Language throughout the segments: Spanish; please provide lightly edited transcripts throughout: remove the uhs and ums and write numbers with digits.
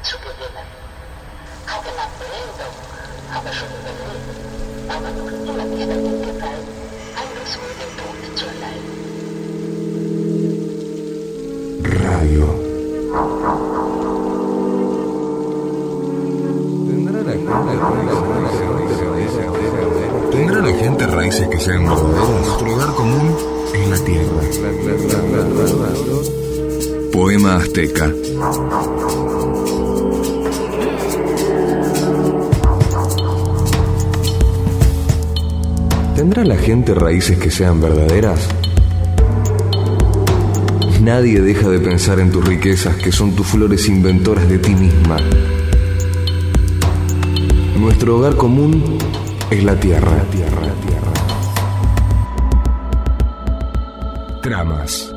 出不进来。他跟那朋友的，他们说的对，他们都是进来别的电台，还有所谓的独立转来。 Radio. ¿Tendrá la gente raíces que sean verdaderas? Nuestro hogar común es la tierra. Poema azteca. ¿Tendrá la gente raíces que sean verdaderas? Nadie deja de pensar en tus riquezas, que son tus flores inventoras de ti misma. Nuestro hogar común es la tierra. Tramas.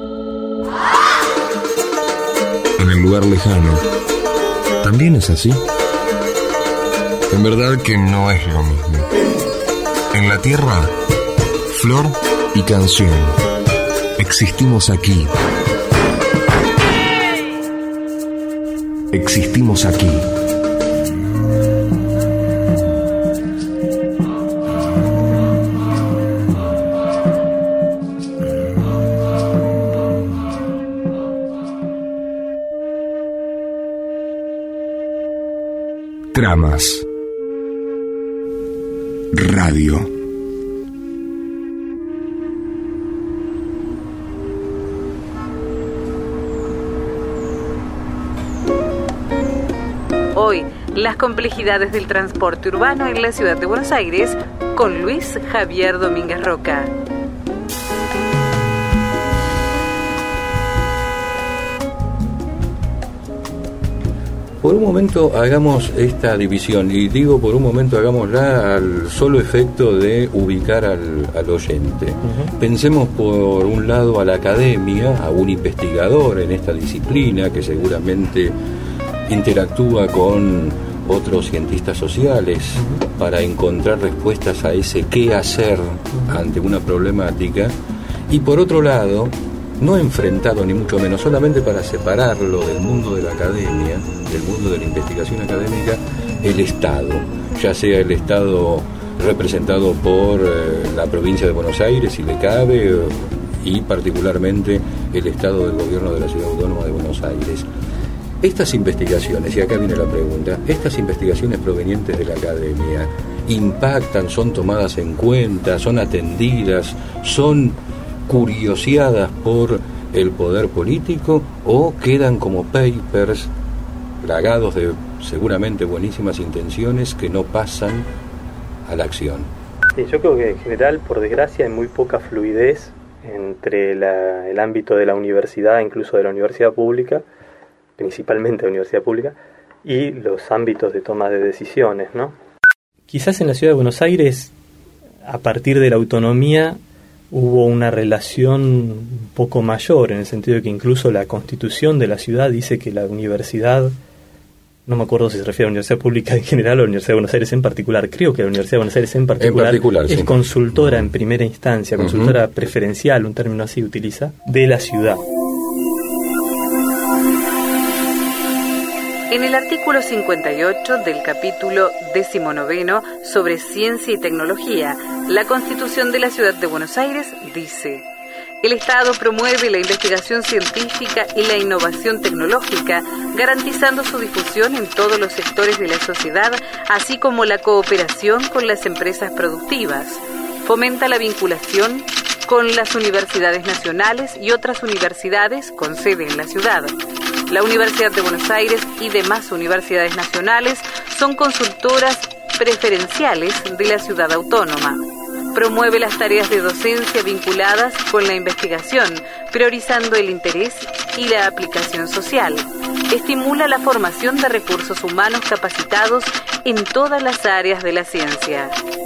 En el lugar lejano, ¿también es así? En verdad que no es lo mismo. En la tierra, flor y canción. Existimos aquí. Existimos aquí. Tramas. Radio. Hoy, las complejidades del transporte urbano en la ciudad de Buenos Aires con Luis Javier Domínguez Roca. Por un momento hagamos esta división, y digo por un momento hagámosla al solo efecto de ubicar al oyente. Pensemos por un lado a la academia, a un investigador en esta disciplina que seguramente interactúa con otros cientistas sociales para encontrar respuestas a ese qué hacer ante una problemática, y por otro lado, no enfrentado ni mucho menos, solamente para separarlo del mundo de la academia, del mundo de la investigación académica, el Estado, ya sea el Estado representado por la provincia de Buenos Aires, si le cabe, y particularmente el Estado del Gobierno de la Ciudad Autónoma de Buenos Aires. Estas investigaciones, y acá viene la pregunta, estas investigaciones provenientes de la academia, ¿impactan, son tomadas en cuenta, son atendidas, son curioseadas por el poder político, o quedan como papers plagados de seguramente buenísimas intenciones que no pasan a la acción? Sí, yo creo que en general, por desgracia, hay muy poca fluidez entre el ámbito de la universidad, incluso de la universidad pública, principalmente la universidad pública, y los ámbitos de toma de decisiones, ¿no? Quizás en la ciudad de Buenos Aires, a partir de la autonomía, hubo una relación un poco mayor, en el sentido de que incluso la constitución de la ciudad dice que la universidad, no me acuerdo si se refiere a la universidad pública en general o a la Universidad de Buenos Aires en particular, creo que la Universidad de Buenos Aires en particular es sí, consultora en primera instancia, consultora preferencial, un término así utiliza, de la ciudad. En el artículo 58 del capítulo 19 sobre ciencia y tecnología, la Constitución de la Ciudad de Buenos Aires dice: el Estado promueve la investigación científica y la innovación tecnológica, garantizando su difusión en todos los sectores de la sociedad, así como la cooperación con las empresas productivas. Fomenta la vinculación con las universidades nacionales y otras universidades con sede en la ciudad. La Universidad de Buenos Aires y demás universidades nacionales son consultoras preferenciales de la ciudad autónoma. Promueve las tareas de docencia vinculadas con la investigación, priorizando el interés y la aplicación social. Estimula la formación de recursos humanos capacitados en todas las áreas de la ciencia.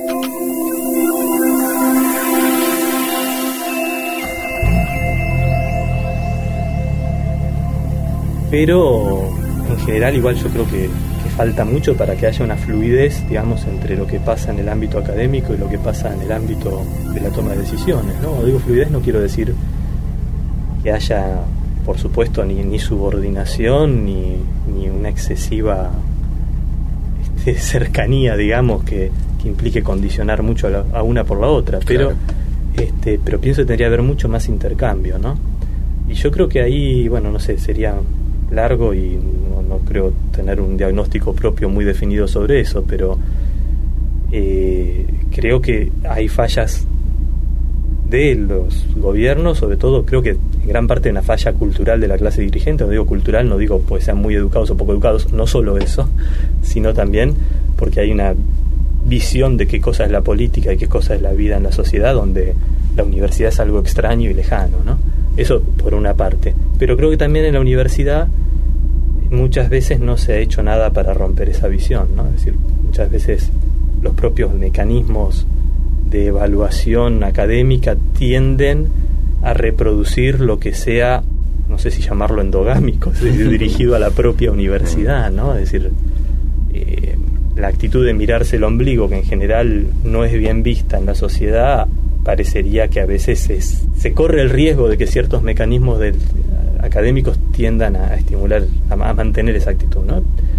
Pero en general igual yo creo que falta mucho para que haya una fluidez, digamos, entre lo que pasa en el ámbito académico y lo que pasa en el ámbito de la toma de decisiones, ¿no? Digo fluidez, no quiero decir que haya por supuesto, ni subordinación, ni una excesiva cercanía, digamos, que implique condicionar mucho a una por la otra, pero pienso que tendría que haber mucho más intercambio, ¿no? Y yo creo que ahí, bueno, no sé, sería largo y no creo tener un diagnóstico propio muy definido sobre eso, pero creo que hay fallas de los gobiernos, sobre todo creo que en gran parte una falla cultural de la clase dirigente. Cuando digo cultural no digo pues sean muy educados o poco educados, no solo eso, sino también porque hay una visión de qué cosa es la política y qué cosa es la vida en la sociedad, donde la universidad es algo extraño y lejano, ¿no? Eso por una parte. Pero creo que también en la universidad muchas veces no se ha hecho nada para romper esa visión, ¿no? Es decir, muchas veces los propios mecanismos de evaluación académica tienden a reproducir lo que sea, no sé si llamarlo endogámico, dirigido a la propia universidad, ¿no? Es decir, la actitud de mirarse el ombligo, que en general no es bien vista en la sociedad, parecería que a veces se corre el riesgo de que ciertos mecanismos académicos tiendan a estimular, a mantener esa actitud, ¿no?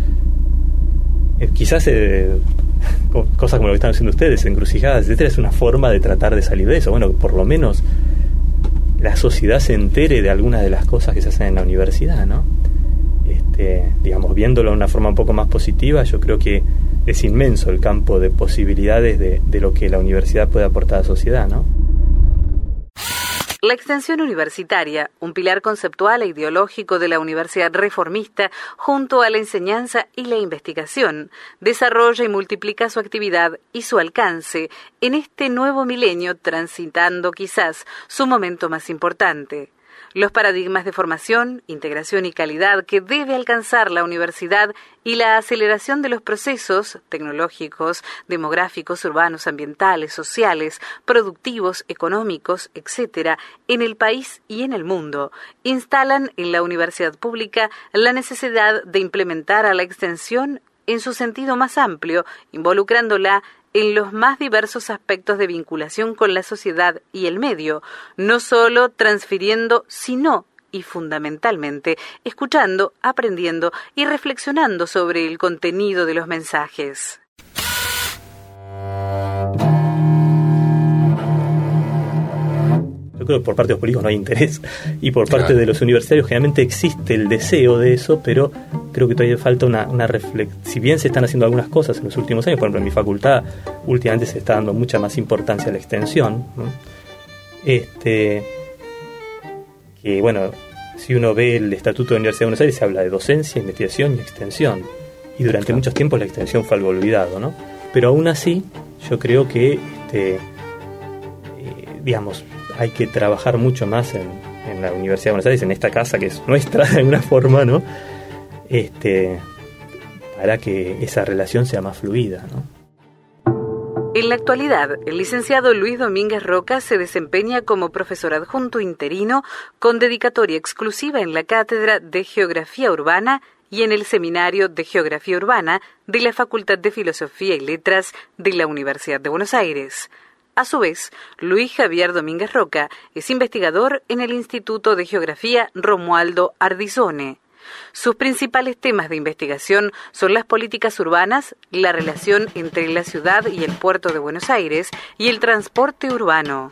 Quizás cosas como lo que están haciendo ustedes, encrucijadas, etcétera, es una forma de tratar de salir de eso. Bueno, por lo menos la sociedad se entere de algunas de las cosas que se hacen en la universidad, ¿no? Digamos, viéndolo de una forma un poco más positiva, yo creo que es inmenso el campo de posibilidades de lo que la universidad puede aportar a la sociedad, ¿no? La extensión universitaria, un pilar conceptual e ideológico de la universidad reformista, junto a la enseñanza y la investigación, desarrolla y multiplica su actividad y su alcance en este nuevo milenio, transitando quizás su momento más importante. Los paradigmas de formación, integración y calidad que debe alcanzar la universidad y la aceleración de los procesos tecnológicos, demográficos, urbanos, ambientales, sociales, productivos, económicos, etc., en el país y en el mundo, instalan en la universidad pública la necesidad de implementar a la extensión en su sentido más amplio, involucrándola en los más diversos aspectos de vinculación con la sociedad y el medio, no solo transfiriendo, sino y fundamentalmente escuchando, aprendiendo y reflexionando sobre el contenido de los mensajes. Yo creo que por parte de los políticos no hay interés, y por parte de los universitarios generalmente existe el deseo de eso, pero creo que todavía falta una reflexión. Si bien se están haciendo algunas cosas en los últimos años, por ejemplo en mi facultad últimamente se está dando mucha más importancia a la extensión, ¿no? Que bueno, si uno ve el Estatuto de la Universidad de Buenos Aires, se habla de docencia, investigación y extensión, y durante muchos tiempos la extensión fue algo olvidado, ¿no? Pero aún así yo creo que digamos, hay que trabajar mucho más en la Universidad de Buenos Aires, en esta casa que es nuestra de alguna forma, ¿no? Para que esa relación sea más fluida, ¿no? En la actualidad, el licenciado Luis Domínguez Roca se desempeña como profesor adjunto interino con dedicatoria exclusiva en la Cátedra de Geografía Urbana y en el Seminario de Geografía Urbana de la Facultad de Filosofía y Letras de la Universidad de Buenos Aires. A su vez, Luis Javier Domínguez Roca es investigador en el Instituto de Geografía Romualdo Ardizone. Sus principales temas de investigación son las políticas urbanas, la relación entre la ciudad y el puerto de Buenos Aires y el transporte urbano.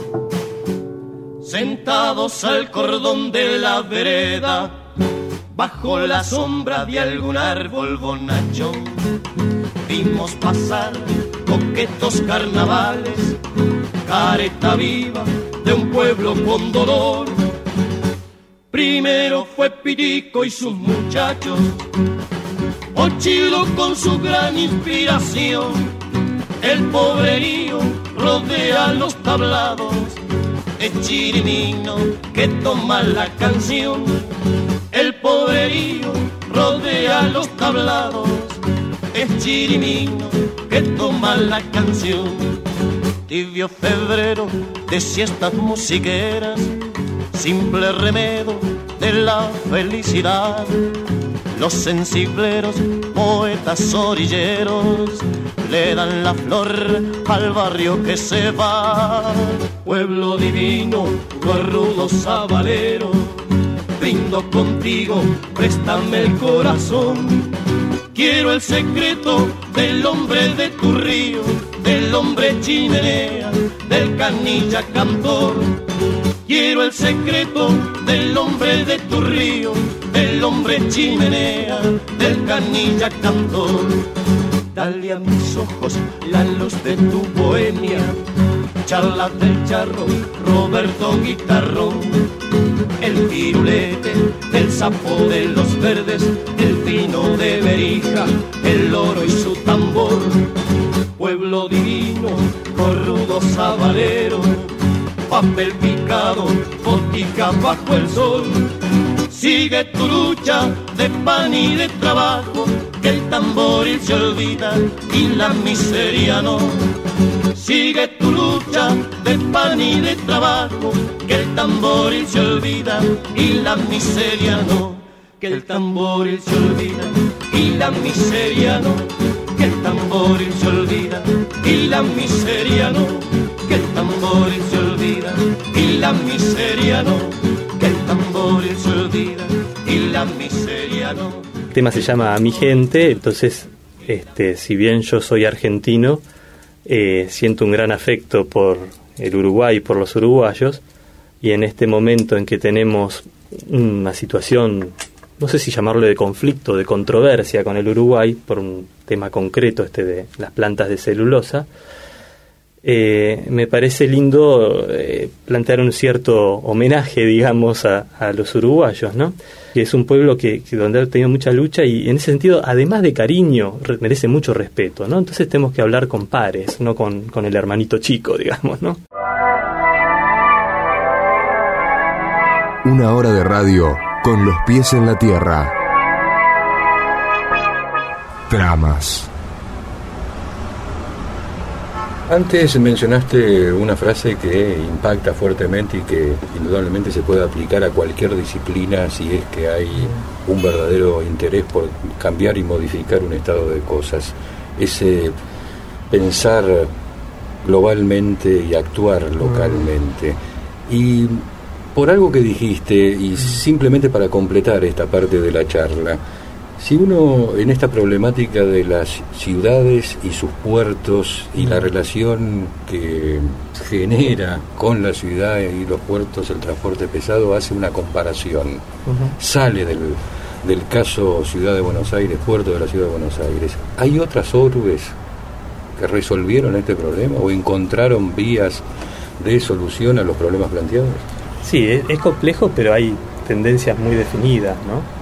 Sentados al cordón de la vereda, bajo la sombra de algún árbol bonachón, vimos pasar coquetos carnavales, careta viva de un pueblo con dolor. Primero fue Pirico y sus muchachos, Ochilo con su gran inspiración. El pobrerío rodea los tablados, es Chirimino que toma la canción. El pobrerío rodea los tablados, es Chirimino que toma la canción. Tibio febrero de siestas musiqueras, simple remedio de la felicidad. Los sensibleros, poetas orilleros, le dan la flor al barrio que se va. Pueblo divino, guarrudo sabalero, brindo contigo, préstame el corazón. Quiero el secreto del hombre de tu río, del hombre chimenea, del canilla cantor. Quiero el secreto del hombre de tu río, del hombre chimenea, del canilla cantor. Dale a mis ojos la luz de tu bohemia, charla del charro, Roberto Guitarrón, el pirulete del sapo de los verdes, el pino de Berija, el loro y su tambor. Pueblo divino, corrudo sabalero, papel picado, botica bajo el sol. Sigue tu lucha de pan y de trabajo, que el tamboril se olvida y la miseria no. Sigue tu lucha de pan y de trabajo, que el tamboril se olvida y la miseria no. Que el tamboril se olvida y la miseria no. Que el tamboril se olvida y la miseria no. Que el tamboril se olvida y la miseria no. Que el tamboril se olvida y la miseria no. El tema se llama Mi Gente, entonces si bien yo soy argentino, siento un gran afecto por el Uruguay y por los uruguayos, y en este momento en que tenemos una situación, no sé si llamarlo de conflicto, de controversia con el Uruguay por un tema concreto de las plantas de celulosa, me parece lindo plantear un cierto homenaje, digamos, a los uruguayos, ¿no? Que es un pueblo que donde ha tenido mucha lucha y en ese sentido, además de cariño, merece mucho respeto, ¿no? Entonces tenemos que hablar con pares, no con el hermanito chico, digamos, ¿no? Una hora de radio con los pies en la tierra. Tramas. Antes mencionaste una frase que impacta fuertemente y que indudablemente se puede aplicar a cualquier disciplina si es que hay un verdadero interés por cambiar y modificar un estado de cosas. Ese pensar globalmente y actuar localmente. Y por algo que dijiste, y simplemente para completar esta parte de la charla, si uno en esta problemática de las ciudades y sus puertos y la relación que genera con la ciudad y los puertos el transporte pesado, hace una comparación, sale del caso Ciudad de Buenos Aires, puerto de la Ciudad de Buenos Aires, ¿hay otras orbes que resolvieron este problema o encontraron vías de solución a los problemas planteados? Sí, es complejo, pero hay tendencias muy definidas, ¿no?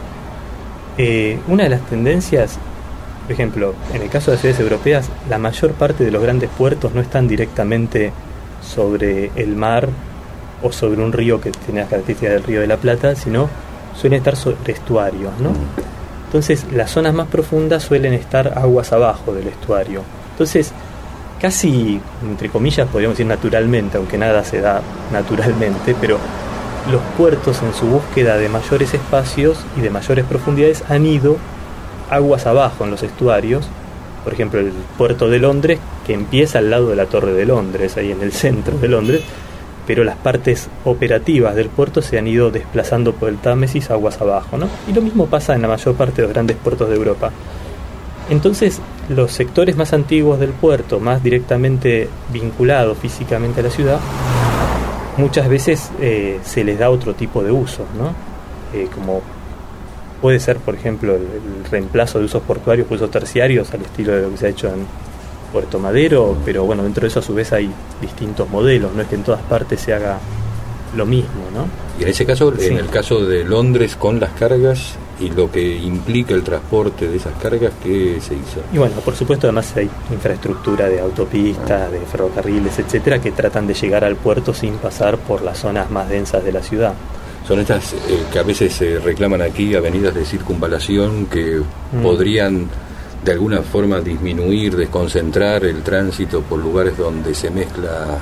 Una de las tendencias, por ejemplo, en el caso de las ciudades europeas, la mayor parte de los grandes puertos no están directamente sobre el mar o sobre un río que tiene las características del Río de la Plata, sino suelen estar sobre estuarios, ¿no? Entonces, las zonas más profundas suelen estar aguas abajo del estuario. Entonces, casi, entre comillas, podríamos decir naturalmente, aunque nada se da naturalmente, pero los puertos en su búsqueda de mayores espacios y de mayores profundidades han ido aguas abajo en los estuarios. Por ejemplo, el puerto de Londres, que empieza al lado de la Torre de Londres, ahí en el centro de Londres, pero las partes operativas del puerto se han ido desplazando por el Támesis aguas abajo, ¿no? Y lo mismo pasa en la mayor parte de los grandes puertos de Europa. Entonces, los sectores más antiguos del puerto, más directamente vinculados físicamente a la ciudad, muchas veces se les da otro tipo de usos, ¿no? Como puede ser, por ejemplo, el reemplazo de usos portuarios por usos terciarios al estilo de lo que se ha hecho en Puerto Madero, pero bueno, dentro de eso a su vez hay distintos modelos, no es que en todas partes se haga lo mismo, ¿no? Y en ese caso, sí. En el caso de Londres con las cargas y lo que implica el transporte de esas cargas, ¿qué se hizo? Y bueno, por supuesto, además hay infraestructura de autopistas, de ferrocarriles, etcétera, que tratan de llegar al puerto sin pasar por las zonas más densas de la ciudad. Son estas que a veces se reclaman aquí, avenidas de circunvalación, que podrían de alguna forma disminuir, desconcentrar el tránsito por lugares donde se mezcla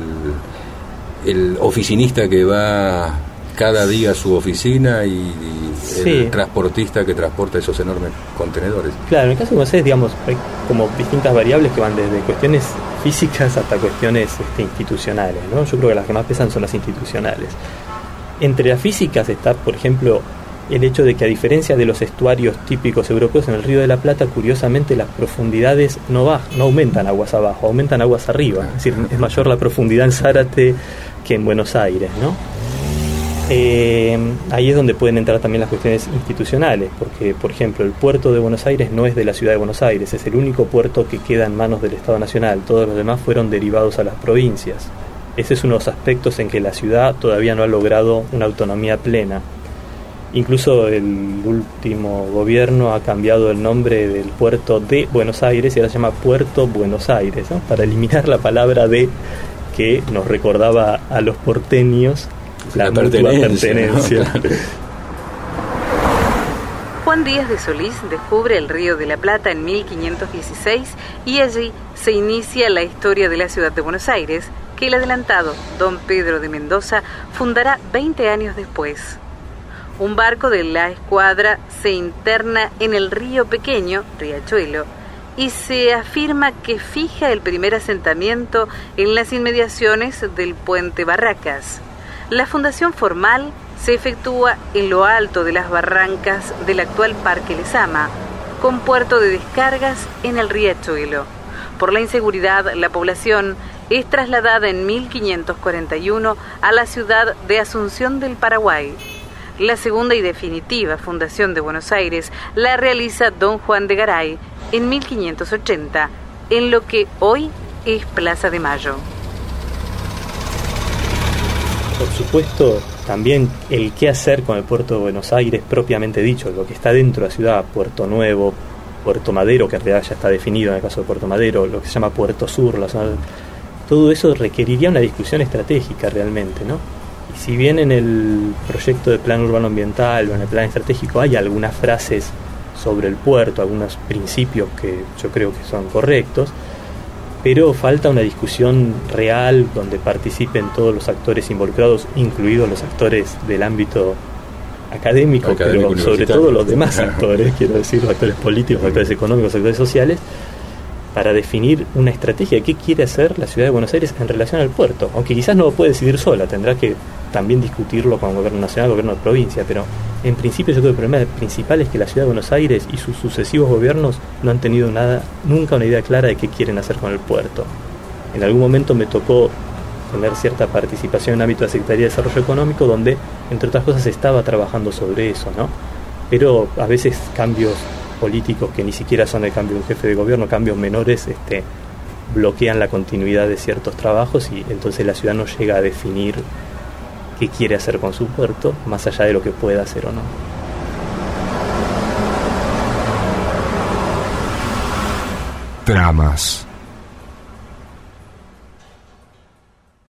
el oficinista que va cada día a su oficina y el transportista que transporta esos enormes contenedores. Claro, en el caso de Buenos Aires, digamos, hay como distintas variables que van desde cuestiones físicas hasta cuestiones institucionales, ¿no? Yo creo que las que más pesan son las institucionales. Entre las físicas está, por ejemplo, el hecho de que, a diferencia de los estuarios típicos europeos, en el Río de la Plata, curiosamente, las profundidades no aumentan aguas abajo, aumentan aguas arriba. Es decir, es mayor la profundidad en Zárate que en Buenos Aires, ¿no? Ahí es donde pueden entrar también las cuestiones institucionales, porque, por ejemplo, el puerto de Buenos Aires no es de la ciudad de Buenos Aires, es el único puerto que queda en manos del Estado Nacional. Todos los demás fueron derivados a las provincias. Ese es uno de los aspectos en que la ciudad todavía no ha logrado una autonomía plena. Incluso el último gobierno ha cambiado el nombre del puerto de Buenos Aires y ahora se llama Puerto Buenos Aires, ¿no? Para eliminar la palabra de, que nos recordaba a los porteños la pertenencia. ¿No? Juan Díaz de Solís descubre el Río de la Plata en 1516 y allí se inicia la historia de la ciudad de Buenos Aires, que el adelantado don Pedro de Mendoza fundará 20 años después. Un barco de la escuadra se interna en el río pequeño, Riachuelo, y se afirma que fija el primer asentamiento en las inmediaciones del puente Barracas. La fundación formal se efectúa en lo alto de las barrancas del actual Parque Lezama, con puerto de descargas en el Riachuelo. Por la inseguridad, la población es trasladada en 1541 a la ciudad de Asunción del Paraguay. La segunda y definitiva fundación de Buenos Aires la realiza don Juan de Garay en 1580, en lo que hoy es Plaza de Mayo. Por supuesto, también el qué hacer con el puerto de Buenos Aires propiamente dicho, lo que está dentro de la ciudad, Puerto Nuevo, Puerto Madero, que en realidad ya está definido en el caso de Puerto Madero, lo que se llama Puerto Sur, la zona, todo eso requeriría una discusión estratégica realmente, ¿no? Y si bien en el proyecto de plan urbano ambiental o en el plan estratégico hay algunas frases sobre el puerto, algunos principios que yo creo que son correctos, pero falta una discusión real donde participen todos los actores involucrados, incluidos los actores del ámbito académico, pero sobre todo los demás actores, quiero decir, los actores políticos, los actores económicos, los actores sociales, para definir una estrategia de qué quiere hacer la ciudad de Buenos Aires en relación al puerto, aunque quizás no lo puede decidir sola, tendrá que también discutirlo con el gobierno nacional, el gobierno de provincia, pero en principio yo creo que el problema principal es que la ciudad de Buenos Aires y sus sucesivos gobiernos no han tenido nunca una idea clara de qué quieren hacer con el puerto. En algún momento me tocó tener cierta participación en el ámbito de la Secretaría de Desarrollo Económico, donde, entre otras cosas, se estaba trabajando sobre eso, ¿no? Pero a veces cambios políticos que ni siquiera son el cambio de un jefe de gobierno, cambios menores, bloquean la continuidad de ciertos trabajos y entonces la ciudad no llega a definir qué quiere hacer con su puerto, más allá de lo que pueda hacer o no. Tramas.